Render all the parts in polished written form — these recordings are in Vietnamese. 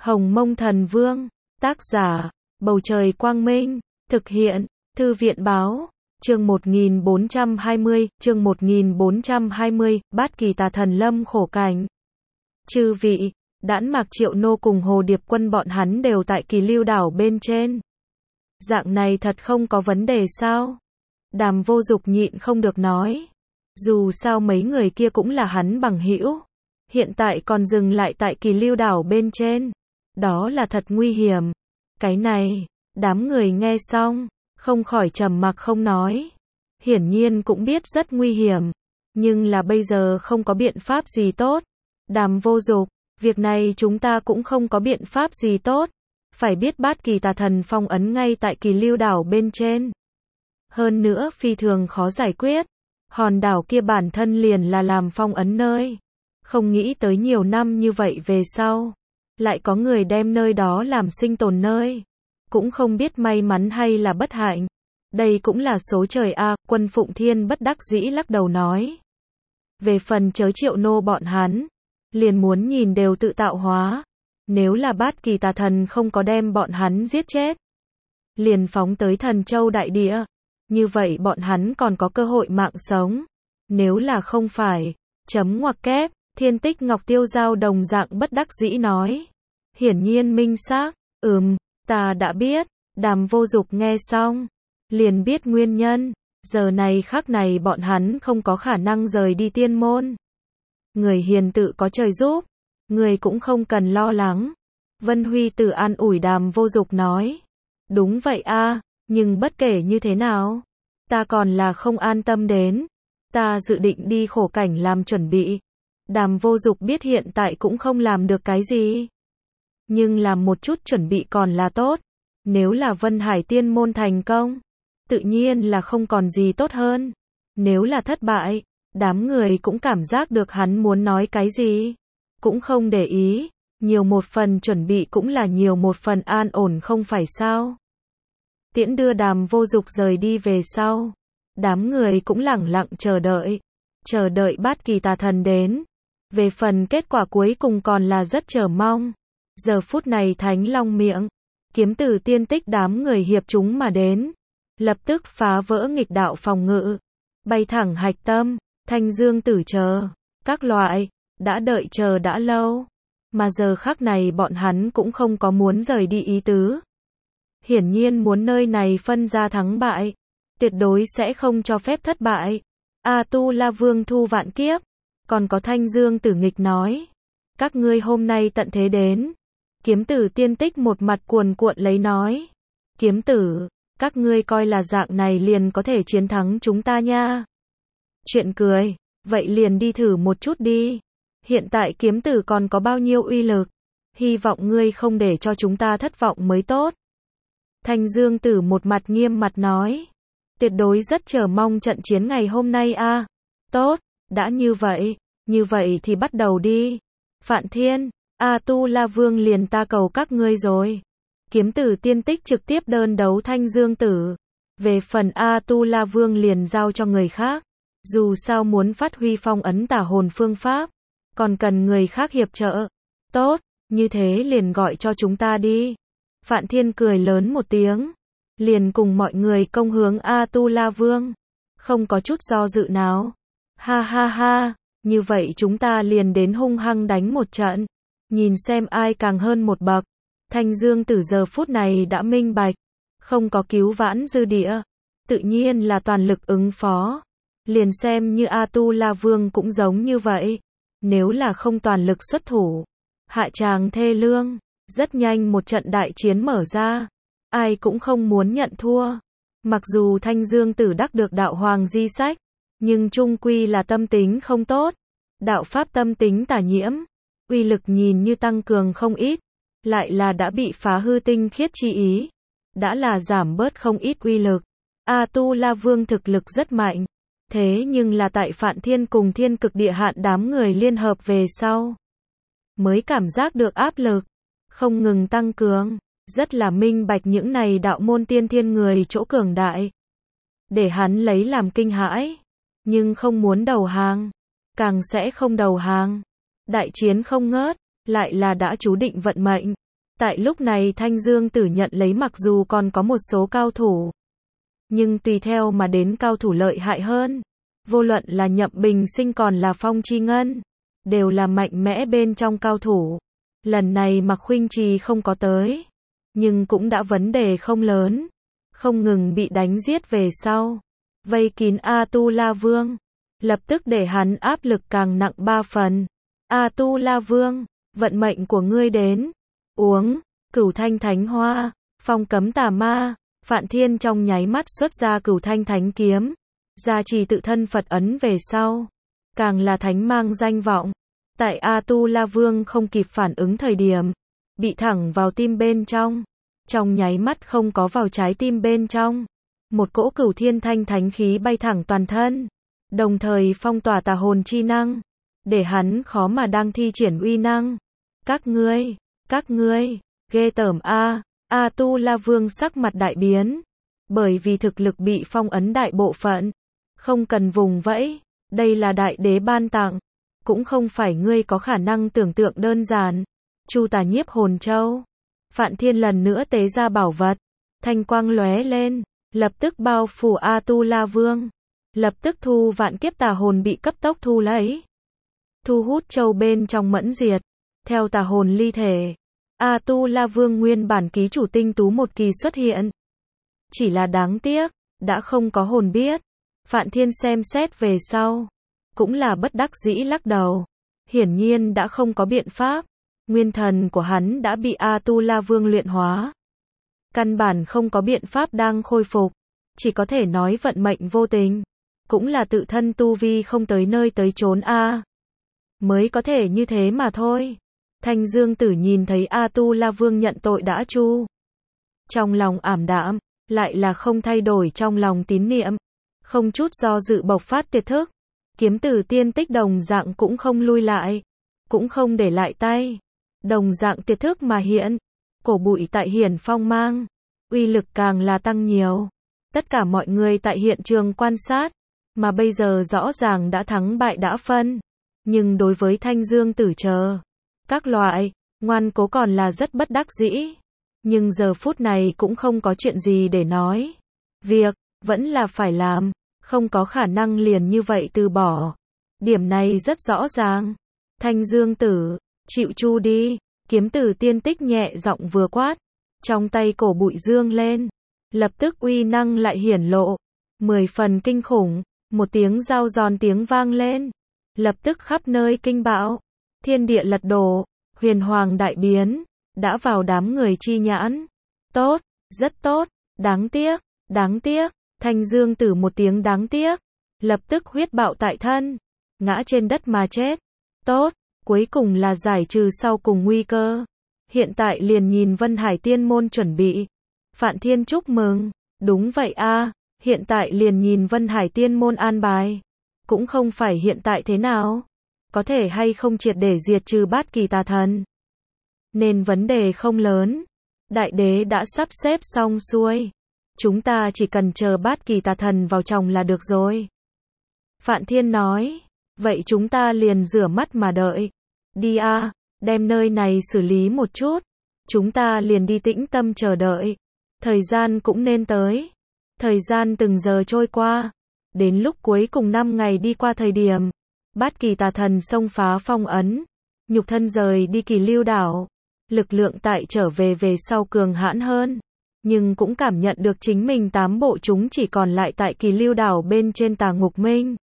Hồng Mông Thần Vương, tác giả, Bầu Trời Quang Minh, thực hiện, Thư viện Báo, chương 1420, Bát Kỳ Tà Thần Lâm khổ cảnh. Chư vị, Đãn Mạc Triệu Nô cùng Hồ Điệp Quân bọn hắn đều tại Kỳ Lưu đảo bên trên. Dạng này thật không có vấn đề sao? Đàm Vô Dục nhịn không được nói. Dù sao mấy người kia cũng là hắn bằng hữu. Hiện tại còn dừng lại tại Kỳ Lưu đảo bên trên. Đó là thật nguy hiểm. Cái này, đám người nghe xong, không khỏi trầm mặc không nói. Hiển nhiên cũng biết rất nguy hiểm. Nhưng là bây giờ không có biện pháp gì tốt. Đàm Vô Dục, việc này chúng ta cũng không có biện pháp gì tốt. Phải biết Bát Kỳ Tà Thần phong ấn ngay tại Kỳ Lưu đảo bên trên. Hơn nữa phi thường khó giải quyết. Hòn đảo kia bản thân liền là làm phong ấn nơi. Không nghĩ tới nhiều năm như vậy về sau. Lại có người đem nơi đó làm sinh tồn nơi. Cũng không biết may mắn hay là bất hạnh. Đây cũng là số trời a. Quân Phụng Thiên bất đắc dĩ lắc đầu nói. Về phần Chớ Triệu Nô bọn hắn. Liền muốn nhìn đều tự tạo hóa. Nếu là Bát Kỳ Tà Thần không có đem bọn hắn giết chết. Liền phóng tới Thần Châu đại địa. Như vậy bọn hắn còn có cơ hội mạng sống. Nếu là không phải. Chấm ngoặc kép. Thiên Tích Ngọc Tiêu Giao đồng dạng bất đắc dĩ nói. Hiển nhiên minh xác. Ta đã biết. Đàm Vô Dục nghe xong. Liền biết nguyên nhân. Giờ này khắc này bọn hắn không có khả năng rời đi tiên môn. Người hiền tự có trời giúp. Người cũng không cần lo lắng. Vân Huy Tử an ủi Đàm Vô Dục nói. Đúng vậy a, nhưng bất kể như thế nào. Ta còn là không an tâm đến. Ta dự định đi khổ cảnh làm chuẩn bị. Đàm Vô Dục biết hiện tại cũng không làm được cái gì. Nhưng làm một chút chuẩn bị còn là tốt. Nếu là Vân Hải Tiên môn thành công. Tự nhiên là không còn gì tốt hơn. Nếu là thất bại. Đám người cũng cảm giác được hắn muốn nói cái gì. Cũng không để ý. Nhiều một phần chuẩn bị cũng là nhiều một phần an ổn không phải sao. Tiễn đưa Đàm Vô Dục rời đi về sau. Đám người cũng lẳng lặng chờ đợi. Chờ đợi Bát Kỳ Tà Thần đến. Về phần kết quả cuối cùng còn là rất chờ mong. Giờ phút này Thánh Long miệng. Kiếm Tử Tiên Tích đám người hiệp chúng mà đến. Lập tức phá vỡ nghịch đạo phòng ngự. Bay thẳng hạch tâm. Thanh Dương Tử chờ. Các loại. Đã đợi chờ đã lâu. Mà giờ khắc này bọn hắn cũng không có muốn rời đi ý tứ. Hiển nhiên muốn nơi này phân ra thắng bại. Tuyệt đối sẽ không cho phép thất bại. A Tu La Vương thu vạn kiếp. Còn có Thanh Dương Tử nghịch nói. Các ngươi hôm nay tận thế đến. Kiếm Tử Tiên Tích một mặt cuồn cuộn lấy nói. Kiếm Tử, các ngươi coi là dạng này liền có thể chiến thắng chúng ta nha. Chuyện cười, vậy liền đi thử một chút đi. Hiện tại Kiếm Tử còn có bao nhiêu uy lực. Hy vọng ngươi không để cho chúng ta thất vọng mới tốt. Thanh Dương Tử một mặt nghiêm mặt nói. Tuyệt đối rất chờ mong trận chiến ngày hôm nay a. Tốt, đã như vậy thì bắt đầu đi. Phạn Thiên, A Tu La Vương liền ta cầu các ngươi rồi. Kiếm Tử Tiên Tích trực tiếp đơn đấu Thanh Dương Tử. Về phần A Tu La Vương liền giao cho người khác. Dù sao muốn phát huy phong ấn tả hồn phương pháp. Còn cần người khác hiệp trợ. Tốt, như thế liền gọi cho chúng ta đi. Phạn Thiên cười lớn một tiếng. Liền cùng mọi người công hướng A Tu La Vương. Không có chút do dự nào. Ha ha ha, như vậy chúng ta liền đến hung hăng đánh một trận. Nhìn xem ai càng hơn một bậc. Thanh Dương Tử giờ phút này đã minh bạch. Không có cứu vãn dư địa. Tự nhiên là toàn lực ứng phó. Liền xem như A Tu La Vương cũng giống như vậy. Nếu là không toàn lực xuất thủ. Hạ tràng thê lương. Rất nhanh một trận đại chiến mở ra. Ai cũng không muốn nhận thua. Mặc dù Thanh Dương Tử đắc được đạo hoàng di sách. Nhưng chung quy là tâm tính không tốt. Đạo pháp tâm tính tà nhiễm. Uy lực nhìn như tăng cường không ít. Lại là đã bị phá hư tinh khiết chi ý. Đã là giảm bớt không ít uy lực. A Tu La Vương thực lực rất mạnh. Thế nhưng là tại Phạn Thiên cùng Thiên Cực Địa Hạn đám người liên hợp về sau. Mới cảm giác được áp lực. Không ngừng tăng cường. Rất là minh bạch những này đạo môn tiên thiên người chỗ cường đại. Để hắn lấy làm kinh hãi. Nhưng không muốn đầu hàng. Càng sẽ không đầu hàng. Đại chiến không ngớt. Lại là đã chú định vận mệnh. Tại lúc này Thanh Dương Tử nhận lấy mặc dù còn có một số cao thủ, nhưng tùy theo mà đến cao thủ lợi hại hơn. Vô luận là Nhậm Bình Sinh còn là Phong Chi Ngân, đều là mạnh mẽ bên trong cao thủ. Lần này Mạc Khuynh Trì không có tới, nhưng cũng đã vấn đề không lớn, không ngừng bị đánh giết về sau. Vây kín A Tu La Vương, lập tức để hắn áp lực càng nặng 3 phần. A Tu La Vương, vận mệnh của ngươi đến. Uống, Cửu Thanh Thánh Hoa, phong cấm tà ma. Phạn Thiên trong nháy mắt xuất ra Cửu Thanh Thánh Kiếm, gia trì tự thân Phật ấn về sau, càng là thánh mang danh vọng. Tại A Tu La Vương không kịp phản ứng thời điểm, bị thẳng vào tim bên trong nháy mắt không có vào trái tim bên trong. Một cỗ Cửu Thiên Thanh Thánh khí bay thẳng toàn thân, đồng thời phong tỏa tà hồn chi năng, để hắn khó mà đang thi triển uy năng. Các ngươi, ghê tởm a. A Tu La Vương sắc mặt đại biến, bởi vì thực lực bị phong ấn đại bộ phận, không cần vùng vẫy, đây là đại đế ban tặng, cũng không phải ngươi có khả năng tưởng tượng đơn giản. Chu Tà Nhiếp Hồn Châu, Phạn Thiên lần nữa tế ra bảo vật, thanh quang lóe lên, lập tức bao phủ A Tu La Vương, lập tức thu vạn kiếp tà hồn bị cấp tốc thu lấy, thu hút châu bên trong mẫn diệt, theo tà hồn ly thể. A Tu La Vương nguyên bản ký chủ tinh tú một kỳ xuất hiện. Chỉ là đáng tiếc, đã không có hồn biết. Phạn Thiên xem xét về sau, cũng là bất đắc dĩ lắc đầu. Hiển nhiên đã không có biện pháp. Nguyên thần của hắn đã bị A Tu La Vương luyện hóa. Căn bản không có biện pháp đang khôi phục. Chỉ có thể nói vận mệnh vô tình. Cũng là tự thân tu vi không tới nơi tới chốn A. Mới có thể như thế mà thôi. Thanh Dương Tử nhìn thấy A Tu La Vương nhận tội đã chu. Trong lòng ảm đạm, lại là không thay đổi trong lòng tín niệm. Không chút do dự bộc phát tiệt thức. Kiếm Tử Tiên Tích đồng dạng cũng không lui lại. Cũng không để lại tay. Đồng dạng tiệt thức mà hiện. Cổ bụi tại hiển phong mang. Uy lực càng là tăng nhiều. Tất cả mọi người tại hiện trường quan sát. Mà bây giờ rõ ràng đã thắng bại đã phân. Nhưng đối với Thanh Dương Tử chờ các loại, ngoan cố còn là rất bất đắc dĩ. Nhưng giờ phút này cũng không có chuyện gì để nói. Việc, vẫn là phải làm, không có khả năng liền như vậy từ bỏ. Điểm này rất rõ ràng. Thanh Dương Tử, chịu chu đi. Kiếm Tử Tiên Tích nhẹ giọng vừa quát. Trong tay cổ bụi dương lên. Lập tức uy năng lại hiển lộ. 10 phần kinh khủng. Một tiếng dao giòn tiếng vang lên. Lập tức khắp nơi kinh bạo. Thiên địa lật đổ, huyền hoàng đại biến, đã vào đám người chi nhãn. Tốt, rất tốt, đáng tiếc, Thanh Dương Tử một tiếng đáng tiếc, lập tức huyết bạo tại thân, ngã trên đất mà chết. Tốt, cuối cùng là giải trừ sau cùng nguy cơ. Hiện tại liền nhìn Vân Hải Tiên Môn chuẩn bị. Phạn Thiên chúc mừng, đúng vậy a, hiện tại liền nhìn Vân Hải Tiên Môn an bài. Cũng không phải hiện tại thế nào. Có thể hay không triệt để diệt trừ bát kỳ tà thần. Nên vấn đề không lớn. Đại đế đã sắp xếp xong xuôi. Chúng ta chỉ cần chờ bát kỳ tà thần vào trong là được rồi. Phạn Thiên nói. Vậy chúng ta liền rửa mắt mà đợi. Đi a, đem nơi này xử lý một chút. Chúng ta liền đi tĩnh tâm chờ đợi. Thời gian cũng nên tới. Thời gian từng giờ trôi qua. Đến lúc cuối cùng 5 ngày đi qua thời điểm. Bát kỳ tà thần xông phá phong ấn, nhục thân rời đi Kỳ Lưu đảo, lực lượng tại trở về sau cường hãn hơn, nhưng cũng cảm nhận được chính mình 8 bộ chúng chỉ còn lại tại Kỳ Lưu đảo bên trên Tà Ngục Minh.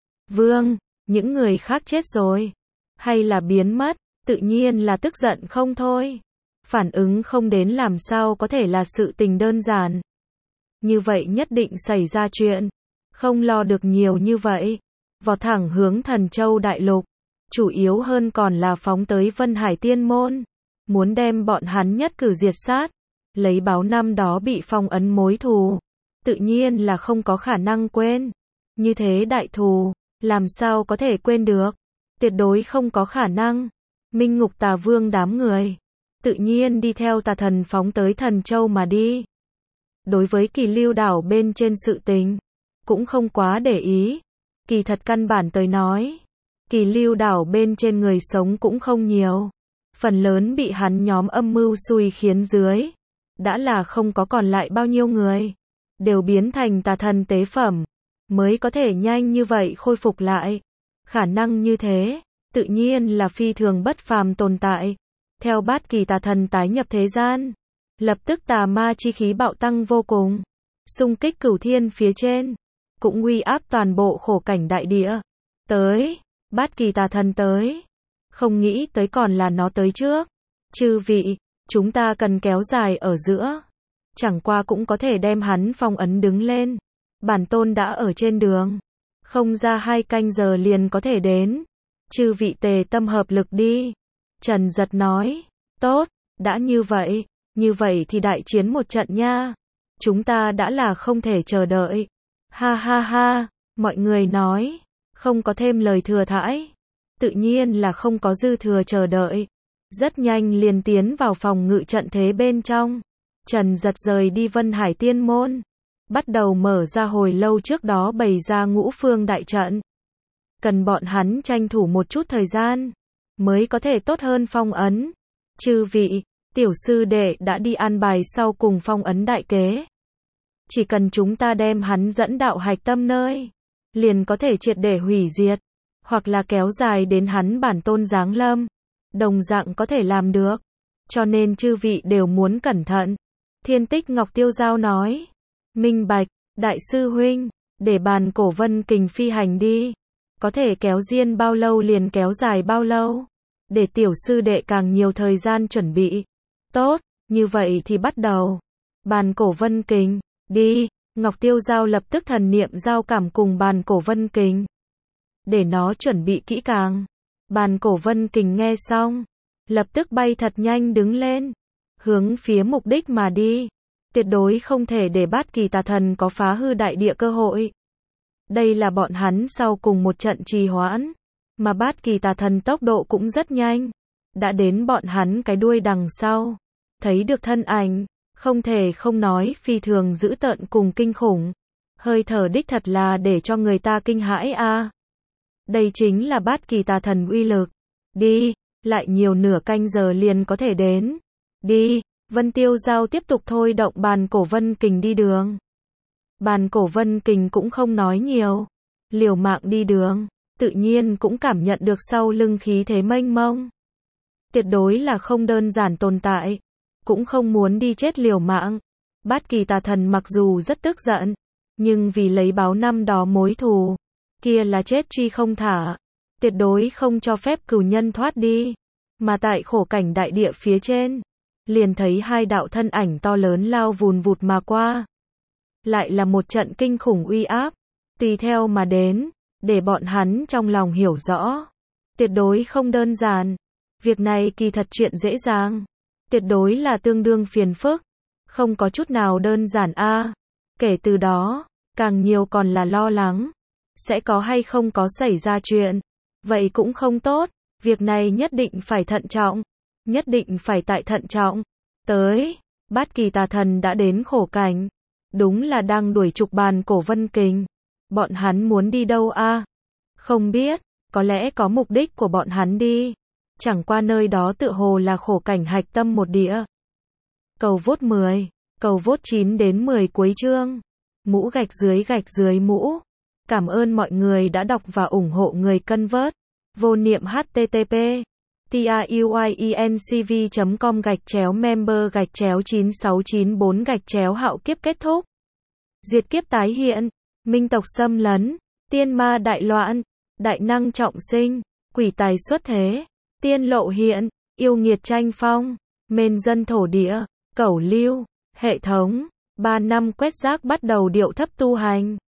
Vương, những người khác chết rồi, hay là biến mất, tự nhiên là tức giận không thôi. Phản ứng không đến làm sao có thể là sự tình đơn giản. Như vậy nhất định xảy ra chuyện, không lo được nhiều như vậy. Vọt thẳng hướng Thần Châu Đại Lục, chủ yếu hơn còn là phóng tới Vân Hải Tiên Môn, muốn đem bọn hắn nhất cử diệt sát, lấy báo năm đó bị phong ấn mối thù, tự nhiên là không có khả năng quên. Như thế đại thù, làm sao có thể quên được, tuyệt đối không có khả năng. Minh Ngục Tà Vương đám người, tự nhiên đi theo tà thần phóng tới Thần Châu mà đi. Đối với Kỳ Lưu đảo bên trên sự tình, cũng không quá để ý. Kỳ thật căn bản tới nói, Kỳ Lưu đảo bên trên người sống cũng không nhiều. phần lớn bị hắn nhóm âm mưu xui khiến dưới. Đã là không có còn lại bao nhiêu người. Đều biến thành tà thần tế phẩm. Mới có thể nhanh như vậy khôi phục lại. Khả năng như thế, tự nhiên là phi thường bất phàm tồn tại. Theo bát kỳ tà thần tái nhập thế gian. Lập tức tà ma chi khí bạo tăng vô cùng. Xung kích cửu thiên phía trên. Cũng uy áp toàn bộ khổ cảnh đại địa. Tới, bát kỳ tà thần tới. Không nghĩ tới còn là nó tới trước. Chư vị, chúng ta cần kéo dài ở giữa. Chẳng qua cũng có thể đem hắn phong ấn đứng lên. Bản tôn đã ở trên đường. Không ra 2 canh giờ liền có thể đến. Chư vị tề tâm hợp lực đi. Trần Giật nói. Tốt, đã như vậy thì đại chiến một trận nha. Chúng ta đã là không thể chờ đợi. Ha ha ha, mọi người nói. Không có thêm lời thừa thãi. Tự nhiên là không có dư thừa chờ đợi. Rất nhanh liền tiến vào phòng ngự trận thế bên trong. Trần Giật rời đi Vân Hải Tiên Môn. Bắt đầu mở ra hồi lâu trước đó bày ra ngũ phương đại trận. Cần bọn hắn tranh thủ một chút thời gian. Mới có thể tốt hơn phong ấn. Chư vị, tiểu sư đệ đã đi an bài sau cùng phong ấn đại kế. Chỉ cần chúng ta đem hắn dẫn đạo hạch tâm nơi. Liền có thể triệt để hủy diệt. Hoặc là kéo dài đến hắn bản tôn giáng lâm. Đồng dạng có thể làm được. Cho nên chư vị đều muốn cẩn thận. Thiên Tích Ngọc Tiêu Giao nói. Minh bạch, đại sư huynh, để bàn cổ vân kình phi hành đi. Có thể kéo diên bao lâu liền kéo dài bao lâu. Để tiểu sư đệ càng nhiều thời gian chuẩn bị. Tốt, như vậy thì bắt đầu. Bàn cổ vân kình, đi. Ngọc Tiêu Giao lập tức thần niệm giao cảm cùng bàn cổ vân kình. Để nó chuẩn bị kỹ càng. Bàn cổ vân kình nghe xong. Lập tức bay thật nhanh đứng lên. Hướng phía mục đích mà đi. Tuyệt đối không thể để bát kỳ tà thần có phá hư đại địa cơ hội. Đây là bọn hắn sau cùng một trận trì hoãn. Mà bát kỳ tà thần tốc độ cũng rất nhanh. Đã đến bọn hắn cái đuôi đằng sau. Thấy được thân ảnh. Không thể không nói phi thường dữ tợn cùng kinh khủng. Hơi thở đích thật là để cho người ta kinh hãi a. Đây chính là bát kỳ tà thần uy lực. Đi, lại nhiều nửa canh giờ liền có thể đến. Đi, Vân Tiêu Giao tiếp tục thôi động bàn cổ vân kình đi đường. Bàn cổ vân kình cũng không nói nhiều. Liều mạng đi đường, tự nhiên cũng cảm nhận được sau lưng khí thế mênh mông. Tuyệt đối là không đơn giản tồn tại. Cũng không muốn đi chết liều mạng. Bát kỳ tà thần mặc dù rất tức giận. Nhưng vì lấy báo năm đó mối thù. Kia là chết truy không thả. Tuyệt đối không cho phép cửu nhân thoát đi. Mà tại khổ cảnh đại địa phía trên. Liền thấy 2 đạo thân ảnh to lớn lao vùn vụt mà qua. Lại là một trận kinh khủng uy áp. Tùy theo mà đến. Để bọn hắn trong lòng hiểu rõ. Tuyệt đối không đơn giản. Việc này kỳ thật chuyện dễ dàng. Tuyệt đối là tương đương phiền phức. Không có chút nào đơn giản a. Kể từ đó, càng nhiều còn là lo lắng. Sẽ có hay không có xảy ra chuyện. Vậy cũng không tốt. Việc này nhất định phải thận trọng. Nhất định phải tại thận trọng. Tới, bát kỳ tà thần đã đến khổ cảnh. Đúng là đang đuổi trục bàn cổ vân kình. Bọn hắn muốn đi đâu a? Không biết, có lẽ có mục đích của bọn hắn đi. Chẳng qua nơi đó tựa hồ là khổ cảnh hạch tâm một địa. Cầu vote 10, cầu vote 9 đến 10 cuối chương. Mũ gạch dưới mũ. Cảm ơn mọi người đã đọc và ủng hộ người cân vớt. Vô niệm http truyencv.com/member/9694 hạo kiếp kết thúc. Diệt kiếp tái hiện. Minh tộc xâm lấn. Tiên ma đại loạn. Đại năng trọng sinh. Quỷ tài xuất thế. Tiên lộ hiện. Yêu nghiệt tranh phong. Mên dân thổ địa. Cẩu lưu. Hệ thống. 3 năm quét rác bắt đầu điệu thấp tu hành.